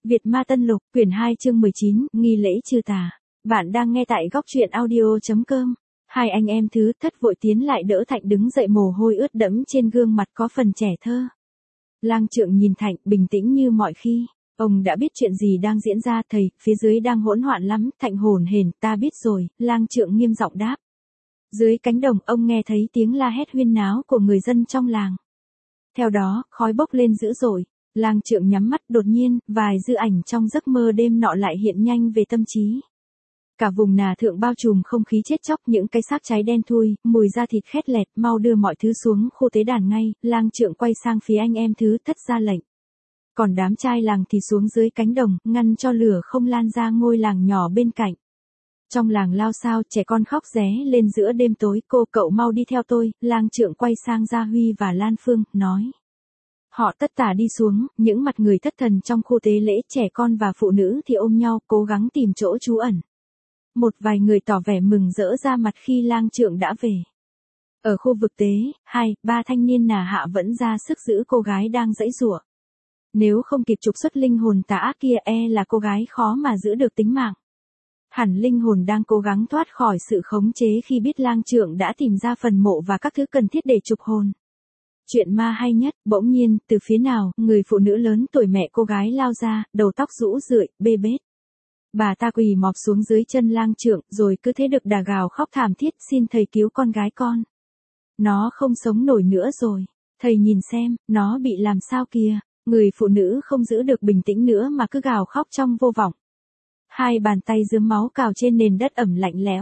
Việt Ma Tân Lục, quyển 2 chương 19, nghi lễ trừ tà. Bạn đang nghe tại góc truyện audio.com. Hai anh em thứ thất vội tiến lại đỡ Thạnh đứng dậy, mồ hôi ướt đẫm trên gương mặt có phần trẻ thơ. Lang Trượng nhìn Thạnh bình tĩnh như mọi khi. Ông đã biết chuyện gì đang diễn ra. Thầy, phía dưới đang hỗn loạn lắm. Thạnh hồn hển, ta biết rồi. Lang Trượng nghiêm giọng đáp. Dưới cánh đồng, ông nghe thấy tiếng la hét huyên náo của người dân trong làng. Theo đó, khói bốc lên dữ dội. Lang Trượng nhắm mắt, đột nhiên, vài dư ảnh trong giấc mơ đêm nọ lại hiện nhanh về tâm trí. Cả vùng Nà Thượng bao trùm không khí chết chóc, những cái xác cháy đen thui, mùi da thịt khét lẹt, mau đưa mọi thứ xuống khu tế đàn ngay. Lang Trượng quay sang phía anh em thứ thất ra lệnh. Còn đám trai làng thì xuống dưới cánh đồng, ngăn cho lửa không lan ra ngôi làng nhỏ bên cạnh. Trong làng lao xao, trẻ con khóc ré lên giữa đêm tối. Cô cậu mau đi theo tôi. Lang Trượng quay sang Gia Huy và Lan Phương, nói. Họ tất tả đi xuống, những mặt người thất thần trong khu tế lễ, trẻ con và phụ nữ thì ôm nhau, cố gắng tìm chỗ trú ẩn. Một vài người tỏ vẻ mừng rỡ ra mặt khi Lang Trượng đã về. Ở khu vực tế, 2-3 thanh niên Nà Hạ vẫn ra sức giữ cô gái đang giãy giụa. Nếu không kịp trục xuất linh hồn tà ác kia, là cô gái khó mà giữ được tính mạng. Hẳn linh hồn đang cố gắng thoát khỏi sự khống chế khi biết Lang Trượng đã tìm ra phần mộ và các thứ cần thiết để trục hồn. Chuyện ma hay nhất, bỗng nhiên, từ phía nào, người phụ nữ lớn tuổi mẹ cô gái lao ra, đầu tóc rũ rượi, bê bết. Bà ta quỳ mọp xuống dưới chân Lang Trượng, rồi cứ thế được đà gào khóc thảm thiết, xin thầy cứu con gái con. Nó không sống nổi nữa rồi. Thầy nhìn xem, nó bị làm sao kìa. Người phụ nữ không giữ được bình tĩnh nữa mà cứ gào khóc trong vô vọng. Hai bàn tay rướm máu cào trên nền đất ẩm lạnh lẽo.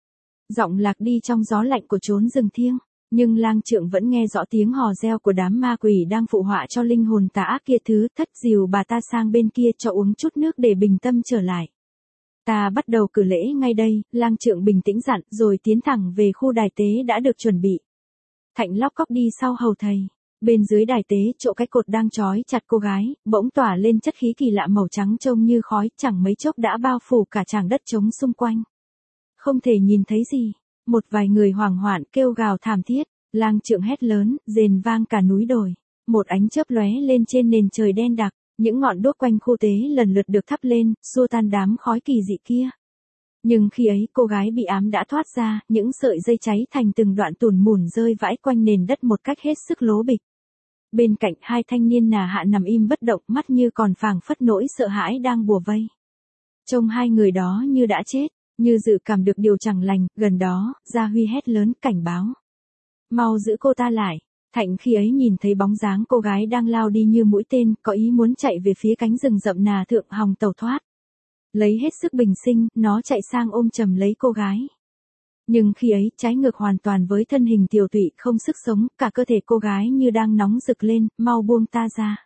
Giọng lạc đi trong gió lạnh của chốn rừng thiêng. Nhưng Lang Trượng vẫn nghe rõ tiếng hò reo của đám ma quỷ đang phụ họa cho linh hồn tà ác kia. Thứ thất dìu bà ta sang bên kia cho uống chút nước để bình tâm trở lại. Ta bắt đầu cử lễ ngay đây. Lang Trượng bình tĩnh dặn, rồi tiến thẳng về khu đài tế đã được chuẩn bị. Thạnh lóc cóc đi sau hầu thầy. Bên dưới đài tế, chỗ cái cột đang trói chặt cô gái, bỗng tỏa lên chất khí kỳ lạ màu trắng trông như khói, chẳng mấy chốc đã bao phủ cả tràng đất trống xung quanh. Không thể nhìn thấy gì. Một vài người hoảng hoạn kêu gào thảm thiết. Lang Trượng hét lớn, rền vang cả núi đồi. Một ánh chớp lóe lên trên nền trời đen đặc. Những ngọn đuốc quanh khu tế lần lượt được thắp lên, xua tan đám khói kỳ dị kia. Nhưng khi ấy cô gái bị ám đã thoát ra, những sợi dây cháy thành từng đoạn tủn mủn rơi vãi quanh nền đất một cách hết sức lố bịch. Bên cạnh, hai thanh niên Nà Hạ nằm im bất động, mắt như còn phảng phất nỗi sợ hãi đang bủa vây. Trông hai người đó như đã chết. Như dự cảm được điều chẳng lành, gần đó, Gia Huy hét lớn cảnh báo. Mau giữ cô ta lại. Thạnh khi ấy nhìn thấy bóng dáng cô gái đang lao đi như mũi tên, có ý muốn chạy về phía cánh rừng rậm Nà Thượng hòng tẩu thoát. Lấy hết sức bình sinh, nó chạy sang ôm chầm lấy cô gái. Nhưng khi ấy, trái ngược hoàn toàn với thân hình tiều tụy không sức sống, cả cơ thể cô gái như đang nóng rực lên, mau buông ta ra.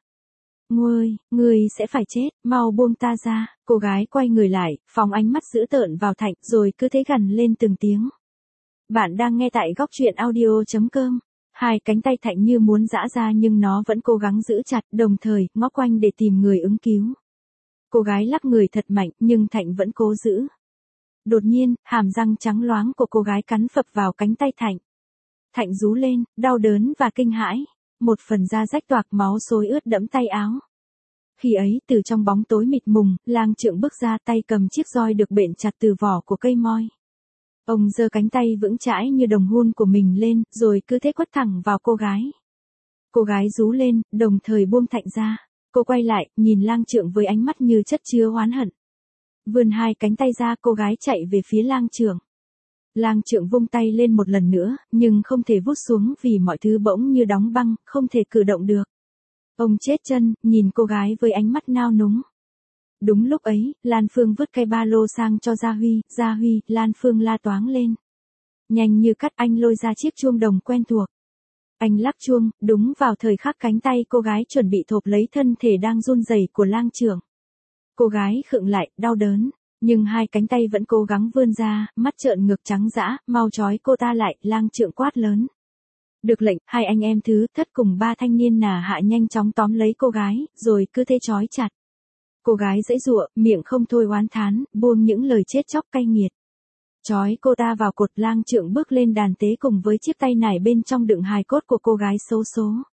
Ngươi sẽ phải chết, mau buông ta ra. Cô gái quay người lại, phóng ánh mắt dữ tợn vào Thạnh, rồi cứ thế gằn lên từng tiếng. Bạn đang nghe tại góc truyện audio.com. Hai cánh tay Thạnh như muốn giã ra nhưng nó vẫn cố gắng giữ chặt, đồng thời, ngó quanh để tìm người ứng cứu. Cô gái lắc người thật mạnh, nhưng Thạnh vẫn cố giữ. Đột nhiên, hàm răng trắng loáng của cô gái cắn phập vào cánh tay Thạnh. Thạnh rú lên, đau đớn và kinh hãi. Một phần da rách toạc, máu xối ướt đẫm tay áo. Khi ấy, từ trong bóng tối mịt mùng, Lang Trượng bước ra, tay cầm chiếc roi được bện chặt từ vỏ của cây moi. Ông giơ cánh tay vững chãi như đồng hun của mình lên, rồi cứ thế quất thẳng vào cô gái. Cô gái rú lên, đồng thời buông Thạnh ra. Cô quay lại, nhìn Lang Trượng với ánh mắt như chất chứa oán hận. Vươn hai cánh tay ra, cô gái chạy về phía Lang Trượng. Lang Trượng vung tay lên một lần nữa, nhưng không thể vút xuống vì mọi thứ bỗng như đóng băng, không thể cử động được. Ông chết chân, nhìn cô gái với ánh mắt nao núng. Đúng lúc ấy, Lan Phương vứt cây ba lô sang cho Gia Huy, Lan Phương la toáng lên. Nhanh như cắt, anh lôi ra chiếc chuông đồng quen thuộc. Anh lắc chuông, đúng vào thời khắc cánh tay cô gái chuẩn bị thộp lấy thân thể đang run rẩy của Lang Trượng. Cô gái khựng lại, đau đớn. Nhưng hai cánh tay vẫn cố gắng vươn ra, mắt trợn ngược trắng dã, mau trói cô ta lại, Lang Trượng quát lớn. Được lệnh, hai anh em thứ thất cùng ba thanh niên Nà Hạ nhanh chóng tóm lấy cô gái, rồi cứ thế trói chặt. Cô gái giãy giụa, miệng không thôi oán thán, buông những lời chết chóc cay nghiệt. Trói cô ta vào cột. Lang Trượng bước lên đàn tế cùng với chiếc tay nải bên trong đựng hài cốt của cô gái xấu số.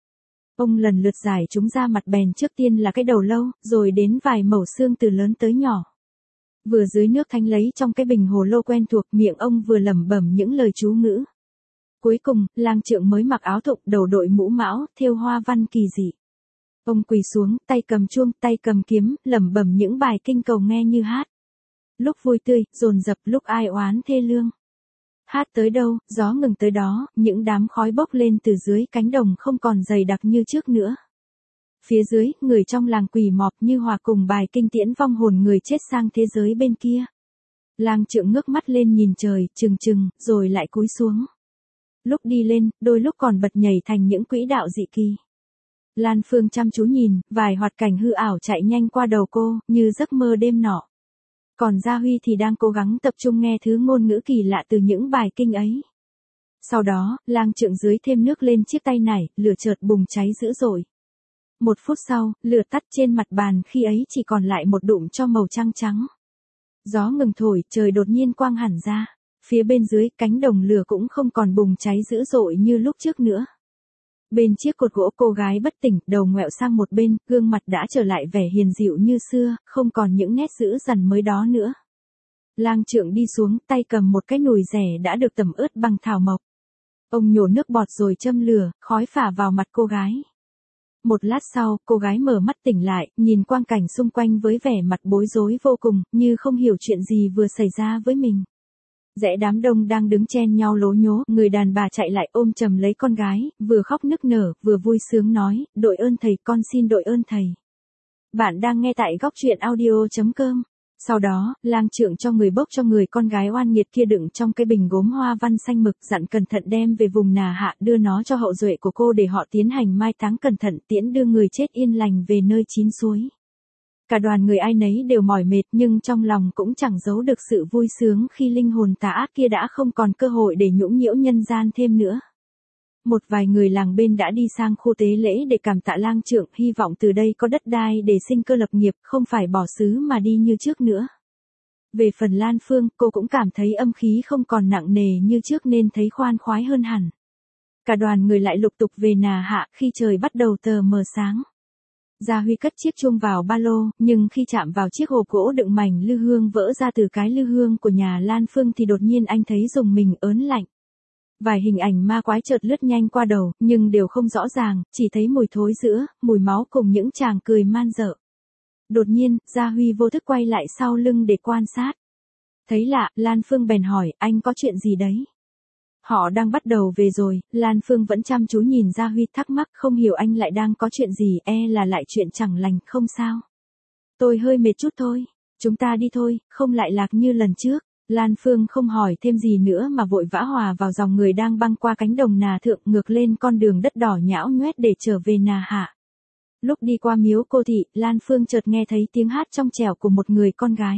Ông lần lượt giải chúng ra mặt bèn, trước tiên là cái đầu lâu, rồi đến vài mẩu xương từ lớn tới nhỏ. Vừa dưới nước thanh lấy trong cái bình hồ lô quen thuộc, miệng ông vừa lẩm bẩm những lời chú ngữ. Cuối cùng, lang trượng mới mặc áo thụng, đầu đội mũ mão, thêu hoa văn kỳ dị. Ông quỳ xuống, tay cầm chuông, tay cầm kiếm, lẩm bẩm những bài kinh cầu nghe như hát. Lúc vui tươi, dồn dập, lúc ai oán thê lương. Hát tới đâu, gió ngừng tới đó, những đám khói bốc lên từ dưới cánh đồng không còn dày đặc như trước nữa. Phía dưới, người trong làng quỳ mọp như hòa cùng bài kinh tiễn vong hồn người chết sang thế giới bên kia. Lang trượng ngước mắt lên nhìn trời, trừng trừng, rồi lại cúi xuống. Lúc đi lên, đôi lúc còn bật nhảy thành những quỹ đạo dị kỳ. Lan Phương chăm chú nhìn, vài hoạt cảnh hư ảo chạy nhanh qua đầu cô, như giấc mơ đêm nọ. Còn Gia Huy thì đang cố gắng tập trung nghe thứ ngôn ngữ kỳ lạ từ những bài kinh ấy. Sau đó, lang trượng dưới thêm nước lên chiếc tay nải, lửa chợt bùng cháy dữ dội. 1 phút sau, lửa tắt trên mặt bàn, khi ấy chỉ còn lại một đụm tro màu trắng trắng. Gió ngừng thổi, trời đột nhiên quang hẳn ra. Phía bên dưới, cánh đồng lửa cũng không còn bùng cháy dữ dội như lúc trước nữa. Bên chiếc cột gỗ, cô gái bất tỉnh, đầu ngoẹo sang một bên, gương mặt đã trở lại vẻ hiền dịu như xưa, không còn những nét dữ dằn mới đó nữa. Lang trượng đi xuống, tay cầm một cái nồi rẻ đã được tẩm ướt bằng thảo mộc. Ông nhổ nước bọt rồi châm lửa, khói phả vào mặt cô gái. Một lát sau, cô gái mở mắt tỉnh lại, nhìn quang cảnh xung quanh với vẻ mặt bối rối vô cùng, như không hiểu chuyện gì vừa xảy ra với mình. Rẽ đám đông đang đứng chen nhau lố nhố, người đàn bà chạy lại ôm chầm lấy con gái, vừa khóc nức nở, vừa vui sướng nói, đội ơn thầy, con xin đội ơn thầy. Bạn đang nghe tại góc truyện audio.com. Sau đó, lang trượng cho người bốc cho người con gái oan nghiệt kia đựng trong cái bình gốm hoa văn xanh mực, dặn cẩn thận đem về vùng Nà Hạ, đưa nó cho hậu duệ của cô để họ tiến hành mai táng cẩn thận, tiễn đưa người chết yên lành về nơi chín suối. Cả đoàn người ai nấy đều mỏi mệt, nhưng trong lòng cũng chẳng giấu được sự vui sướng khi linh hồn tà ác kia đã không còn cơ hội để nhũng nhiễu nhân gian thêm nữa. Một vài người làng bên đã đi sang khu tế lễ để cảm tạ lang trượng, hy vọng từ đây có đất đai để sinh cơ lập nghiệp, không phải bỏ xứ mà đi như trước nữa. Về phần Lan Phương, cô cũng cảm thấy âm khí không còn nặng nề như trước nên thấy khoan khoái hơn hẳn. Cả đoàn người lại lục tục về Nà Hạ khi trời bắt đầu tờ mờ sáng. Gia Huy cất chiếc chuông vào ba lô, nhưng khi chạm vào chiếc hộp gỗ đựng mảnh lư hương vỡ ra từ cái lư hương của nhà Lan Phương thì đột nhiên anh thấy rùng mình ớn lạnh. Vài hình ảnh ma quái chợt lướt nhanh qua đầu, nhưng đều không rõ ràng, chỉ thấy mùi thối rữa, mùi máu cùng những tràng cười man dợ. Đột nhiên, Gia Huy vô thức quay lại sau lưng để quan sát. Thấy lạ, Lan Phương bèn hỏi, anh có chuyện gì đấy? Họ đang bắt đầu về rồi, Lan Phương vẫn chăm chú nhìn Gia Huy, thắc mắc không hiểu anh lại đang có chuyện gì, là lại chuyện chẳng lành, không sao. Tôi hơi mệt chút thôi, chúng ta đi thôi, không lại lạc như lần trước. Lan Phương không hỏi thêm gì nữa mà vội vã hòa vào dòng người đang băng qua cánh đồng Nà Thượng, ngược lên con đường đất đỏ nhão nhoét để trở về Nà Hạ. Lúc đi qua miếu cô thị, Lan Phương chợt nghe thấy tiếng hát trong trẻo của một người con gái.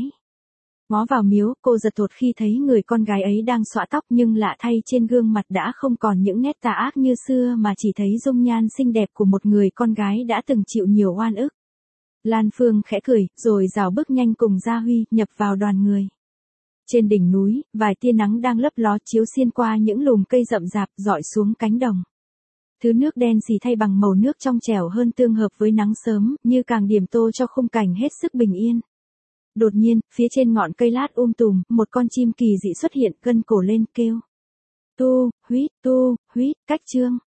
Ngó vào miếu, cô giật thột khi thấy người con gái ấy đang xõa tóc, nhưng lạ thay trên gương mặt đã không còn những nét tà ác như xưa mà chỉ thấy dung nhan xinh đẹp của một người con gái đã từng chịu nhiều oan ức. Lan Phương khẽ cười, rồi rảo bước nhanh cùng Gia Huy, nhập vào đoàn người. Trên đỉnh núi, vài tia nắng đang lấp ló chiếu xuyên qua những lùm cây rậm rạp, rọi xuống cánh đồng. Thứ nước đen xì thay bằng màu nước trong trẻo hơn tương hợp với nắng sớm, như càng điểm tô cho khung cảnh hết sức bình yên. Đột nhiên, phía trên ngọn cây lát tùm, một con chim kỳ dị xuất hiện, gân cổ lên, kêu. Tu, huýt, cách chương.